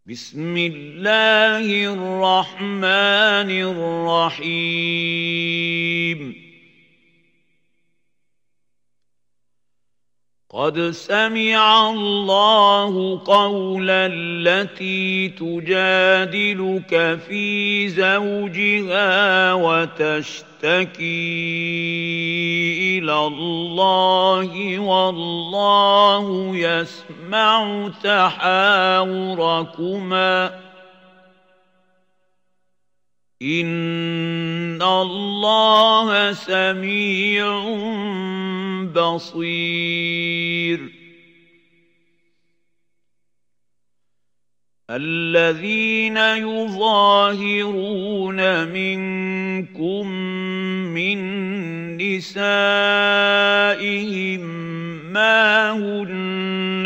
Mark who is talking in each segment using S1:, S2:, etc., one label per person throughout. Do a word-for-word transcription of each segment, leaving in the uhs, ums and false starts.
S1: بسم الله الرحمن الرحيم قد سمع الله قول التي تجادلك في زوجها وتشتكي إلى الله والله يسمع تحاوركما إن الله سميع بصير الذين يظاهرون منكم من نسائهم ما هن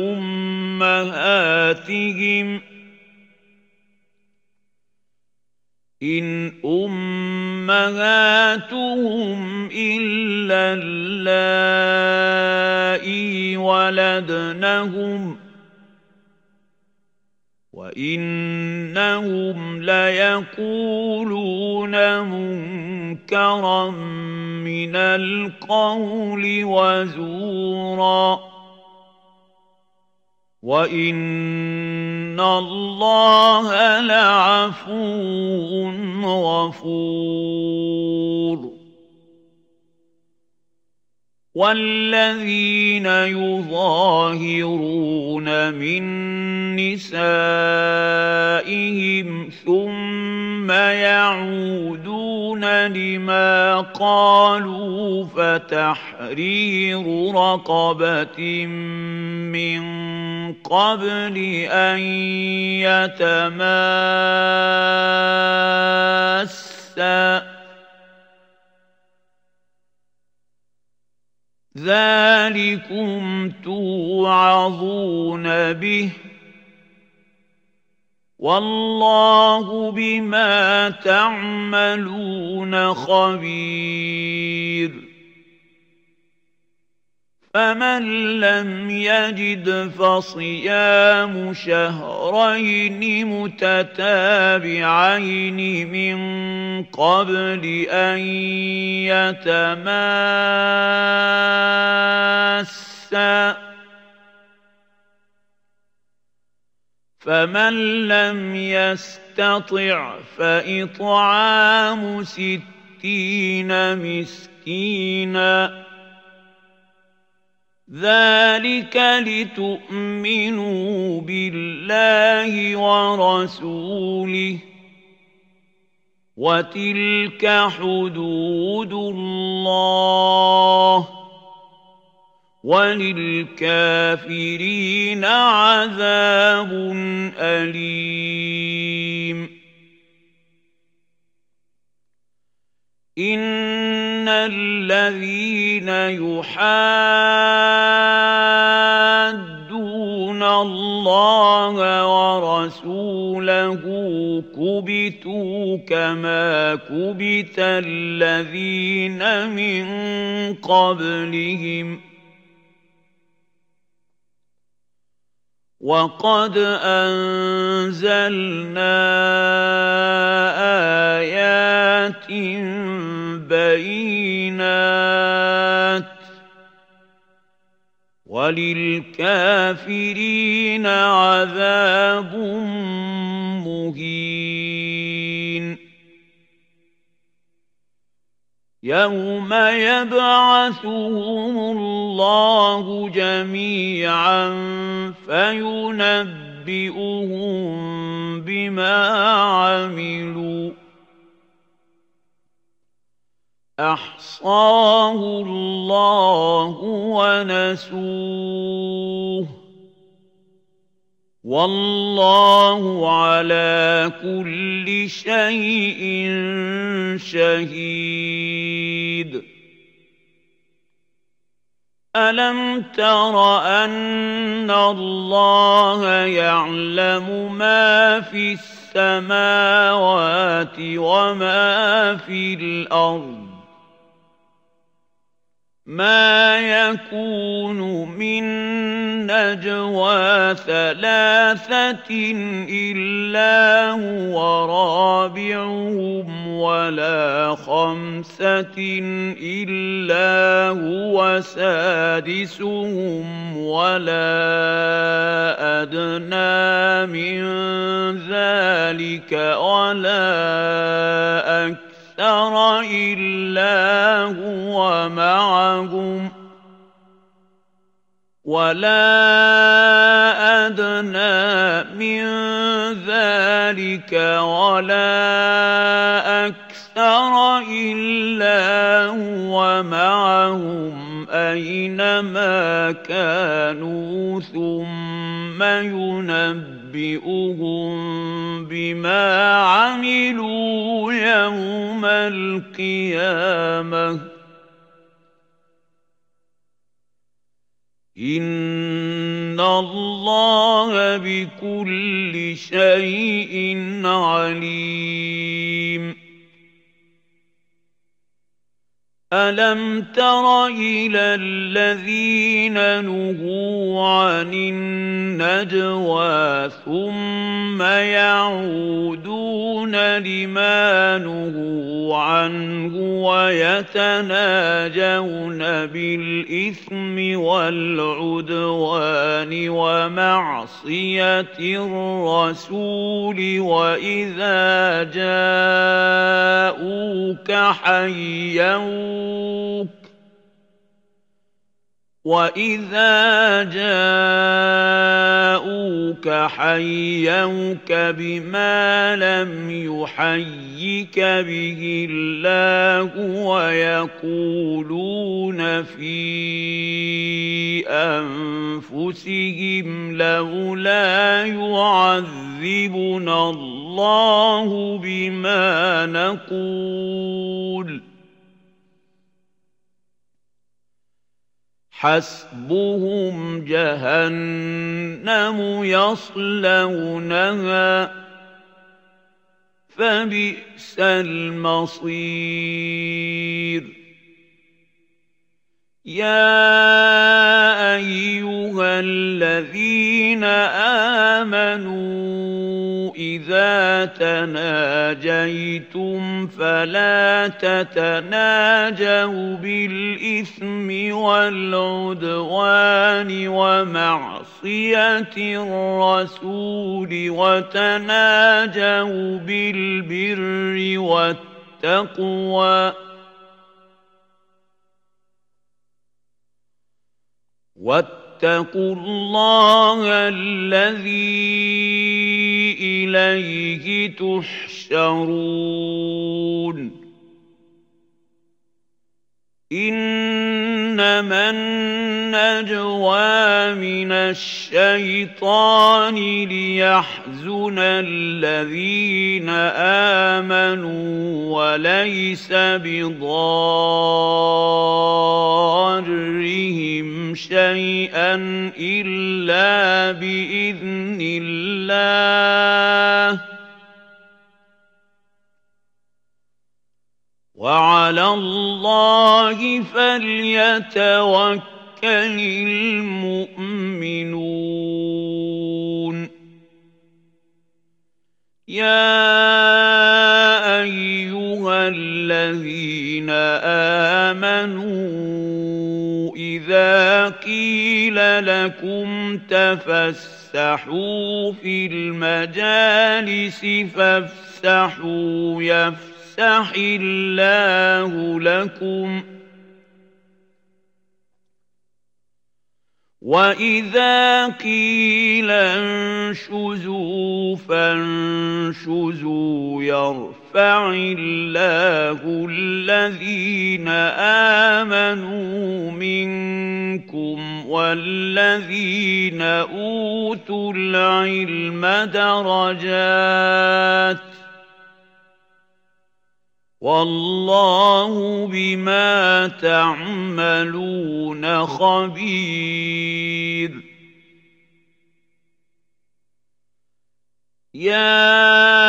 S1: أمهاتهم إن أمهاتهم إلا اللائي ولدنهم وإنهم ليقولون منكرا من القول وزورا وإن الله لعفو غفور والذين يظاهرون من نسائهم ثم يعودون لما قالوا فتحرير رقبة من قبل أن يتماسا ذلكم توعظون به والله بما تعملون خبير فمن لم يجد فصيام شهرين متتابعين من قبل أن يتماسا فمن لم يستطع فإطعام ستين مسكينا ذلك لتؤمنوا بالله ورسوله وتلك حدود الله وللكافرين عذاب أليم إن الذين يحادون الله ورسوله كبتوا كما كبت الذين من قبلهم وقد أنزلنا آيات بينات وللكافرين عذاب مهين يوم يبعثهم الله جميعا فينبئهم بما عملوا أحصاه الله ونسوه والله على كل شيء شهيد ألم تر أن الله يعلم ما في السماوات وما في الأرض ما يكون من نجوى ثلاثة إلا هو رابعهم ولا خمسة إلا هو سادسهم ولا أدنى من ذلك ولا أكثر أكثر إلا هو معهم ولا أدنى من ذلك ولا أكثر إلا هو معهم أينما كانوا ثم ينبئهم بما عملوا يوم القيامة إن الله بكل شيء عليم. ألم تر إلى الذين نهوا عن النجوى ثم يعودون لما نهوا عنه ويتناجون بالإثم والعدوان ومعصية الرسول وإذا جاءوك حيوك وَإِذَا جَاءُوكَ حَيَّوْكَ بِمَا لَمْ يُحَيِّكَ بِهِ اللَّهُ وَيَقُولُونَ فِي أَنفُسِهِمْ لَوْلَا يُعَذِّبُنَا اللَّهُ بِمَا نَقُولُ حسبهم جهنم يصلونها فبئس المصير. يا أيها الذين آمنوا إذا تناجيتم فلا تتناجوا بالإثم والعدوان ومعصية الرسول وتناجوا بالبر والتقوى واتقوا الله الذي إليه تحشرون. إنما النجوى من الشيطان ليحزن الذين آمنوا وليس بضارهم شيئا إلا بإذن الله وعلى الله فليتوكل المؤمنون. يا أيها الذين آمنوا إذا قيل لكم تفسحوا في المجالس فافسحوا يفسحوا يفسح الله لكم وإذا قيل انشزوا فانشزوا يرفع الله الذين آمنوا منكم والذين أوتوا العلم درجات والله بما تعملون خبير. يا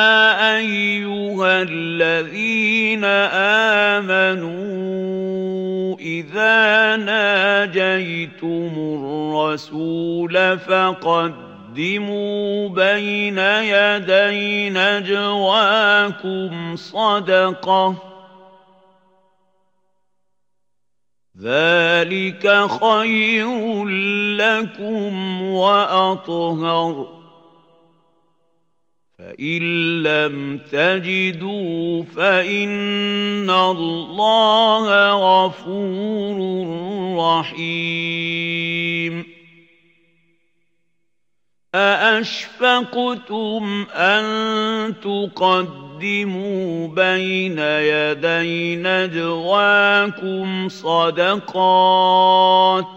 S1: أيها الذين آمنوا إذا ناجيتم الرسول فقدموا بين يدي نجواكم صدقة ذلك خير لكم وأطهر فإن لم تجدوا فإن الله غفور رحيم أأشفقتم أن تقدموا بين يدي نجواكم صدقات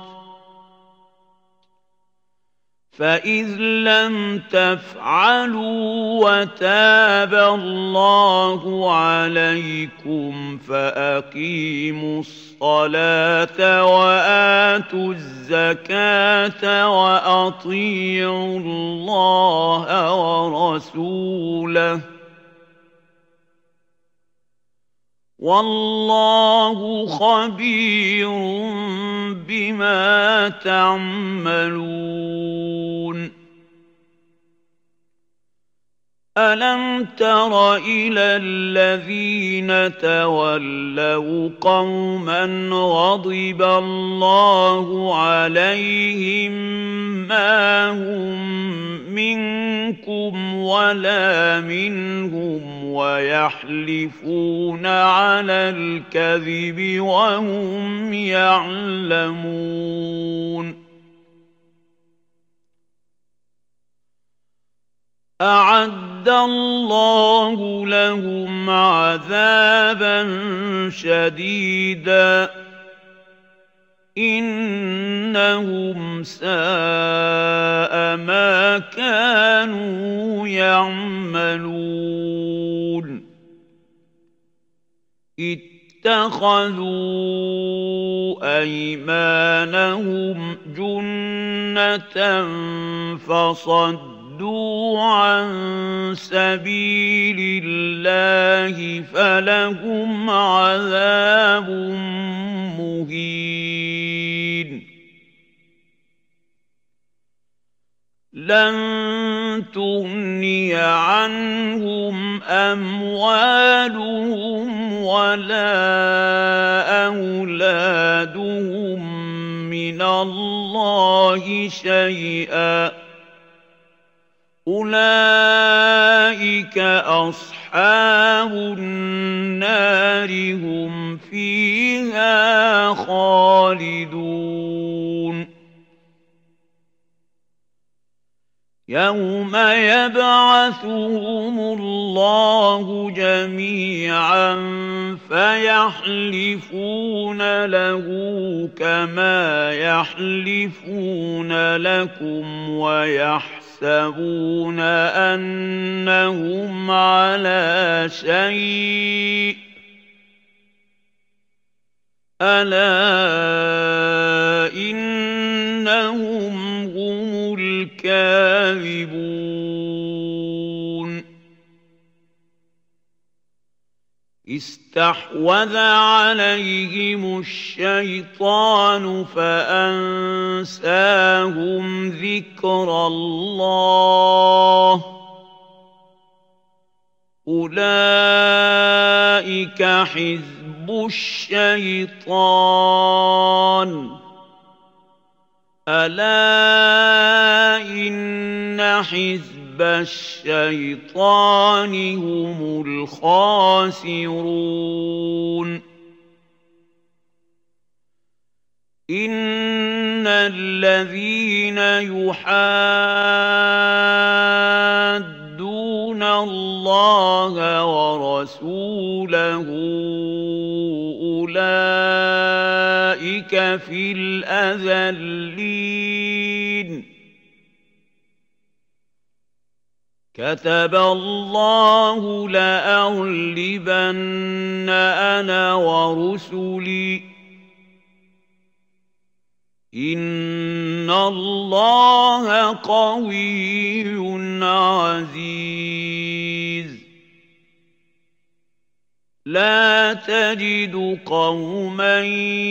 S1: فإذ لم تفعلوا وتاب الله عليكم فأقيموا الصلاة وآتوا الزكاة وأطيعوا الله ورسوله والله خبير بما تعملون ألم تر إلى الذين تولوا قوما غضب الله عليهم ما هم منكم ولا منهم ويحلفون على الكذب وهم يعلمون أعد الله لهم عذابا شديدا إنهم ساء ما كانوا يعملون اتخذوا أيمانهم جنة فصدوا عن سبيل الله فلهم عذاب مهين لن تغني عنهم أموالهم ولا أولادهم من الله شيئا أولئك أصحاب النار هم فيها خالدون يوم يبعثهم الله جميعا فيحلفون له كما يحلفون لكم ويحلفون يحسبون أنهم على شيء ألا إنهم هم الكاذبون استحوذ عليهم الشيطان فأنساهم ذكر الله أولئك حزب الشيطان ألا إن حزب الشيطان هم الخاسرون إن الذين يحادون الله ورسوله أولئك في الأذلين كتب الله لأغلبن أنا ورسلي إن الله قوي عزيز لا تجد قوما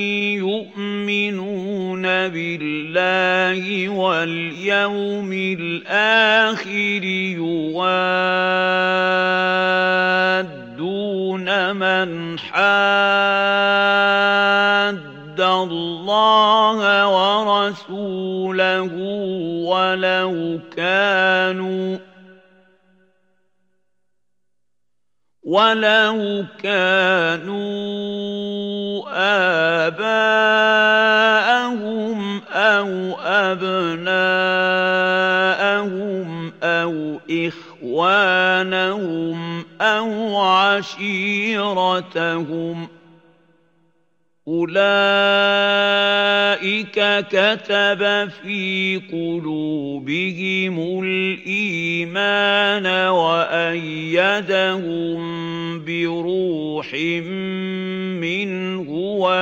S1: يؤمنون بالله واليوم الآخر يوادون من حاد الله ورسوله ولو كانوا ولو كانوا آباءهم أو أبناءهم أو إخوانهم أو عشيرتهم أولئك كتب في قلوبهم الإيمان وأيدهم بروح منه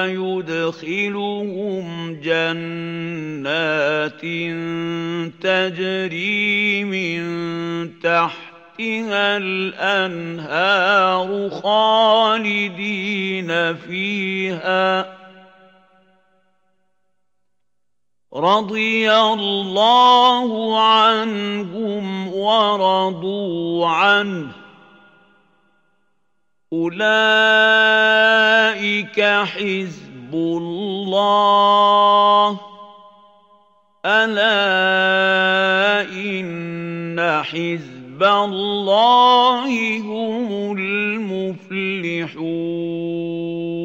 S1: ويدخلهم جنات تجري من تحت تحتها الأنهار خالدين فيها رضي الله عنهم ورضوا عنه أولئك حزب الله ألا إن حزب الله هم المفلحون